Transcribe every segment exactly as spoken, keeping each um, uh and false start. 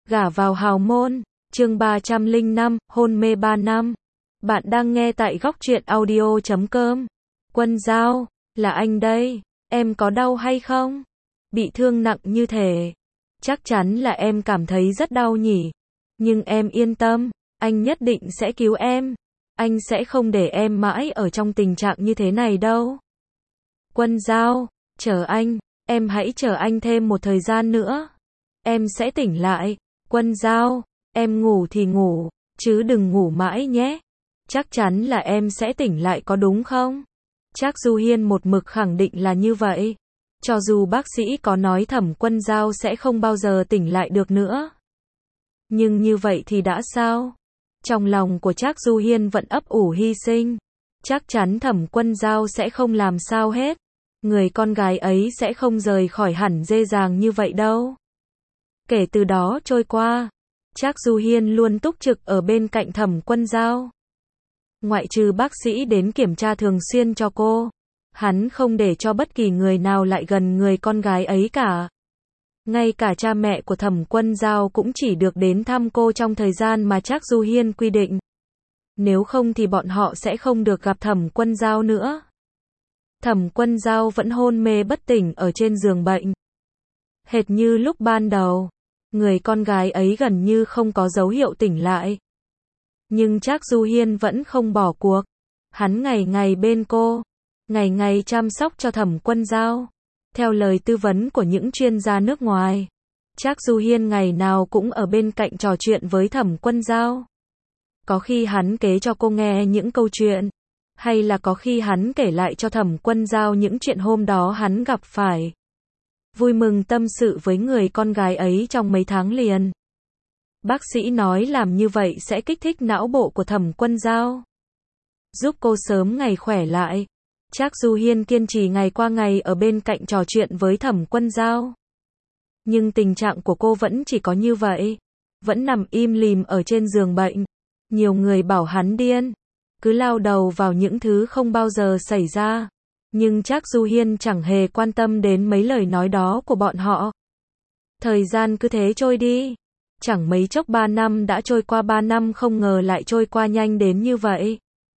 Gả vào hào môn, chương ba trăm lẻ năm, hôn mê ba năm. Bạn đang nghe tại góc truyện audio chấm com. Quân Dao, là anh đây, em có đau hay không? Bị thương nặng như thế. Chắc chắn là em cảm thấy rất đau nhỉ. Nhưng em yên tâm, anh nhất định sẽ cứu em. Anh sẽ không để em mãi ở trong tình trạng như thế này đâu. Quân Dao, chờ anh, em hãy chờ anh thêm một thời gian nữa. Em sẽ tỉnh lại. Quân Dao, em ngủ thì ngủ, chứ đừng ngủ mãi nhé. Chắc chắn là em sẽ tỉnh lại có đúng không? Trác Du Hiên một mực khẳng định là như vậy. Cho dù bác sĩ có nói Thẩm Quân Dao sẽ không bao giờ tỉnh lại được nữa. Nhưng như vậy thì đã sao? Trong lòng của Trác Du Hiên vẫn ấp ủ hy sinh. Chắc chắn Thẩm Quân Dao sẽ không làm sao hết. Người con gái ấy sẽ không rời khỏi hẳn dễ dàng như vậy đâu. Kể từ đó trôi qua, Trác Du Hiên luôn túc trực ở bên cạnh Thẩm Quân Dao. Ngoại trừ bác sĩ đến kiểm tra thường xuyên cho cô, hắn không để cho bất kỳ người nào lại gần người con gái ấy cả. Ngay cả cha mẹ của Thẩm Quân Dao cũng chỉ được đến thăm cô trong thời gian mà Trác Du Hiên quy định. Nếu không thì bọn họ sẽ không được gặp Thẩm Quân Dao nữa. Thẩm Quân Dao vẫn hôn mê bất tỉnh ở trên giường bệnh. Hệt như lúc ban đầu, người con gái ấy gần như không có dấu hiệu tỉnh lại. Nhưng Trác Du Hiên vẫn không bỏ cuộc. Hắn ngày ngày bên cô, ngày ngày chăm sóc cho Thẩm Quân Dao. Theo lời tư vấn của những chuyên gia nước ngoài, Trác Du Hiên ngày nào cũng ở bên cạnh trò chuyện với Thẩm Quân Dao. Có khi hắn kể cho cô nghe những câu chuyện, hay là có khi hắn kể lại cho Thẩm Quân Dao những chuyện hôm đó hắn gặp phải. Vui mừng tâm sự với người con gái ấy trong mấy tháng liền. Bác sĩ nói làm như vậy sẽ kích thích não bộ của Thẩm Quân Dao, giúp cô sớm ngày khỏe lại. Trác Du Hiên kiên trì ngày qua ngày ở bên cạnh trò chuyện với Thẩm Quân Dao. Nhưng tình trạng của cô vẫn chỉ có như vậy, vẫn nằm im lìm ở trên giường bệnh. Nhiều người bảo hắn điên, cứ lao đầu vào những thứ không bao giờ xảy ra. Nhưng Trác Du Hiên chẳng hề quan tâm đến mấy lời nói đó của bọn họ. Thời gian cứ thế trôi đi. Chẳng mấy chốc ba năm đã trôi qua, ba năm không ngờ lại trôi qua nhanh đến như vậy.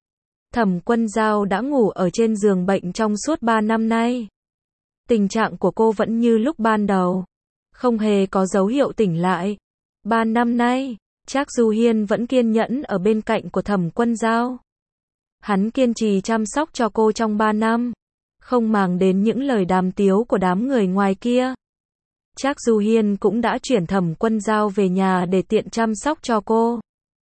Thẩm Quân Dao đã ngủ ở trên giường bệnh trong suốt ba năm nay. Tình trạng của cô vẫn như lúc ban đầu, không hề có dấu hiệu tỉnh lại. Ba năm nay, Trác Du Hiên vẫn kiên nhẫn ở bên cạnh của Thẩm Quân Dao. Hắn kiên trì chăm sóc cho cô trong ba năm, không màng đến những lời đàm tiếu của đám người ngoài kia. Trác Du Hiên cũng đã chuyển Thẩm Quân Dao về nhà để tiện chăm sóc cho cô.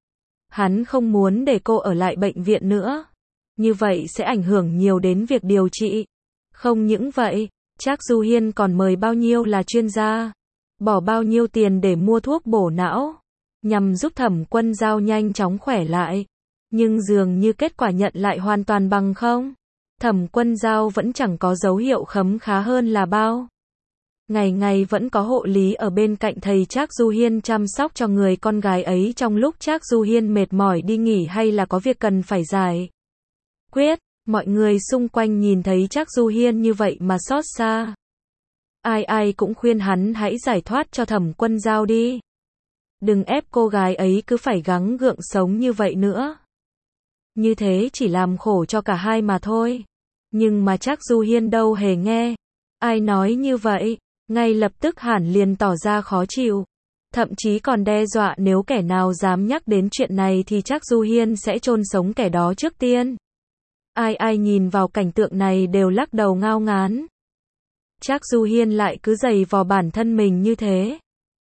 Hắn không muốn để cô ở lại bệnh viện nữa. Như vậy sẽ ảnh hưởng nhiều đến việc điều trị. Không những vậy, Trác Du Hiên còn mời bao nhiêu là chuyên gia, bỏ bao nhiêu tiền để mua thuốc bổ não, nhằm giúp Thẩm Quân Dao nhanh chóng khỏe lại. Nhưng dường như kết quả nhận lại hoàn toàn bằng không. Thẩm Quân Dao vẫn chẳng có dấu hiệu khấm khá hơn là bao. Ngày ngày vẫn có hộ lý ở bên cạnh thầy Trác Du Hiên chăm sóc cho người con gái ấy trong lúc Trác Du Hiên mệt mỏi đi nghỉ hay là có việc cần phải giải quyết. Mọi người xung quanh nhìn thấy Trác Du Hiên như vậy mà xót xa. Ai ai cũng khuyên hắn hãy giải thoát cho Thẩm Quân Dao đi. Đừng ép cô gái ấy cứ phải gắng gượng sống như vậy nữa. Như thế chỉ làm khổ cho cả hai mà thôi. Nhưng mà Trác Du Hiên đâu hề nghe. Ai nói như vậy, ngay lập tức hẳn liền tỏ ra khó chịu. Thậm chí còn đe dọa nếu kẻ nào dám nhắc đến chuyện này thì Trác Du Hiên sẽ chôn sống kẻ đó trước tiên. Ai ai nhìn vào cảnh tượng này đều lắc đầu ngao ngán. Trác Du Hiên lại cứ giày vò bản thân mình như thế.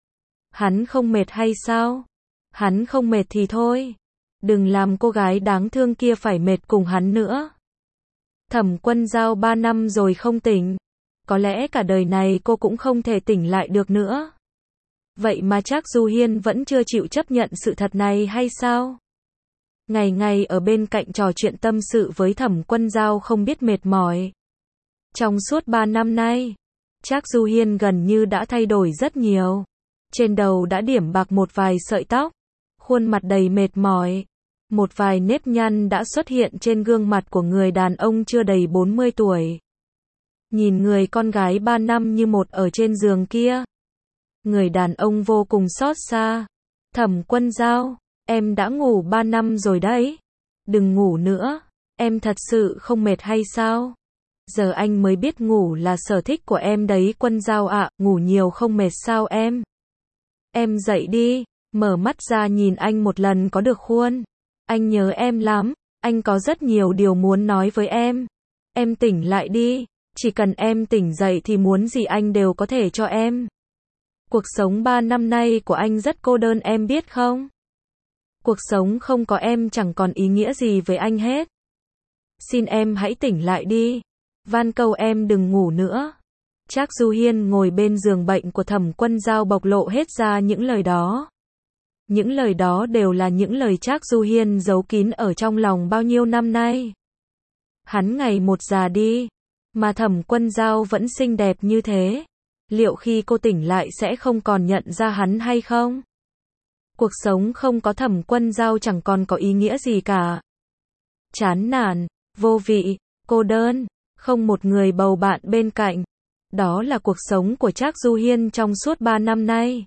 Hắn không mệt hay sao? Hắn không mệt thì thôi. Đừng làm cô gái đáng thương kia phải mệt cùng hắn nữa. Thẩm Quân Dao ba năm rồi không tỉnh. Có lẽ cả đời này cô cũng không thể tỉnh lại được nữa. Vậy mà Trác Du Hiên vẫn chưa chịu chấp nhận sự thật này hay sao? Ngày ngày ở bên cạnh trò chuyện tâm sự với Thẩm Quân Dao không biết mệt mỏi. Trong suốt ba năm nay, Trác Du Hiên gần như đã thay đổi rất nhiều. Trên đầu đã điểm bạc một vài sợi tóc, khuôn mặt đầy mệt mỏi. Một vài nếp nhăn đã xuất hiện trên gương mặt của người đàn ông chưa đầy bốn mươi tuổi. Nhìn người con gái ba năm như một ở trên giường kia. Người đàn ông vô cùng xót xa. Thẩm Quân Dao, em đã ngủ ba năm rồi đấy. Đừng ngủ nữa, em thật sự không mệt hay sao? Giờ anh mới biết ngủ là sở thích của em đấy Quân Dao ạ, ngủ nhiều không mệt sao em? Em dậy đi, mở mắt ra nhìn anh một lần có được khuôn. Anh nhớ em lắm, anh có rất nhiều điều muốn nói với em. Em tỉnh lại đi, chỉ cần em tỉnh dậy thì muốn gì anh đều có thể cho em. Cuộc sống ba năm nay của anh rất cô đơn em biết không? Cuộc sống không có em chẳng còn ý nghĩa gì với anh hết. Xin em hãy tỉnh lại đi. Van cầu em đừng ngủ nữa. Trác Du Hiên ngồi bên giường bệnh của Thẩm Quân Dao bộc lộ hết ra những lời đó. Những lời đó đều là những lời Trác Du Hiên giấu kín ở trong lòng bao nhiêu năm nay. Hắn ngày một già đi, mà Thẩm Quân Dao vẫn xinh đẹp như thế. Liệu khi cô tỉnh lại sẽ không còn nhận ra hắn hay không? Cuộc sống không có Thẩm Quân Dao chẳng còn có ý nghĩa gì cả. Chán nản, vô vị, cô đơn, không một người bầu bạn bên cạnh. Đó là cuộc sống của Trác Du Hiên trong suốt ba năm nay.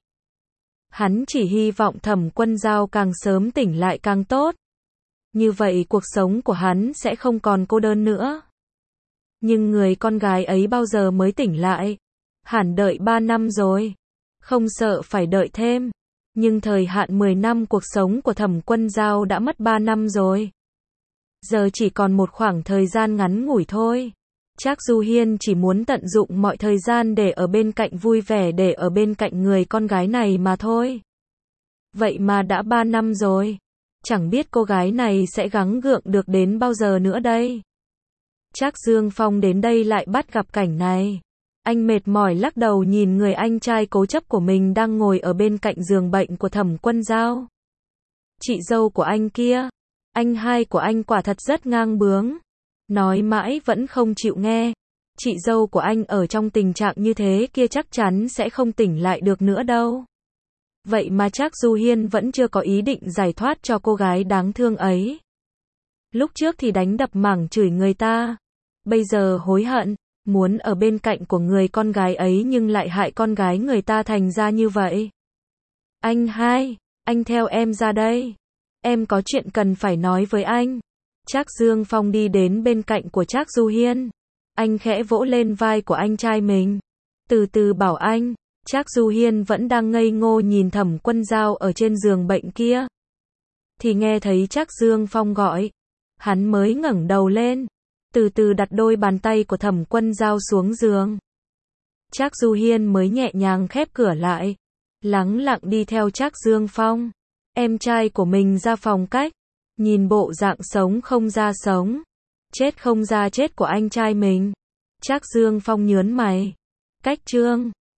Hắn chỉ hy vọng Thẩm Quân Dao càng sớm tỉnh lại càng tốt. Như vậy cuộc sống của hắn sẽ không còn cô đơn nữa. Nhưng người con gái ấy bao giờ mới tỉnh lại? Hẳn đợi ba năm rồi. Không sợ phải đợi thêm. Nhưng thời hạn mười năm cuộc sống của Thẩm Quân Dao đã mất ba năm rồi. Giờ chỉ còn một khoảng thời gian ngắn ngủi thôi. Trác Du Hiên chỉ muốn tận dụng mọi thời gian để ở bên cạnh vui vẻ để ở bên cạnh người con gái này mà thôi. Vậy mà đã ba năm rồi. Chẳng biết cô gái này sẽ gắng gượng được đến bao giờ nữa đây. Trác Dương Phong đến đây lại bắt gặp cảnh này. Anh mệt mỏi lắc đầu nhìn người anh trai cố chấp của mình đang ngồi ở bên cạnh giường bệnh của Thẩm Quân Dao. Chị dâu của anh kia, anh hai của anh quả thật rất ngang bướng. Nói mãi vẫn không chịu nghe. Chị dâu của anh ở trong tình trạng như thế kia chắc chắn sẽ không tỉnh lại được nữa đâu. Vậy mà Trác Du Hiên vẫn chưa có ý định giải thoát cho cô gái đáng thương ấy. Lúc trước thì đánh đập mảng chửi người ta. Bây giờ hối hận, muốn ở bên cạnh của người con gái ấy nhưng lại hại con gái người ta thành ra như vậy. Anh hai, anh theo em ra đây. Em có chuyện cần phải nói với anh. Trác Dương Phong đi đến bên cạnh của Trác Du Hiên. Anh khẽ vỗ lên vai của anh trai mình. Từ từ bảo anh. Trác Du Hiên vẫn đang ngây ngô nhìn Thẩm Quân Dao ở trên giường bệnh kia. Thì nghe thấy Trác Dương Phong gọi. Hắn mới ngẩng đầu lên. Từ từ đặt đôi bàn tay của Thẩm Quân Dao xuống giường. Trác Du Hiên mới nhẹ nhàng khép cửa lại. Lắng lặng đi theo Trác Dương Phong. Em trai của mình ra phòng cách. Nhìn bộ dạng sống không ra sống. Chết không ra chết của anh trai mình. Trác Dương Phong nhớn mày. Cách Trương.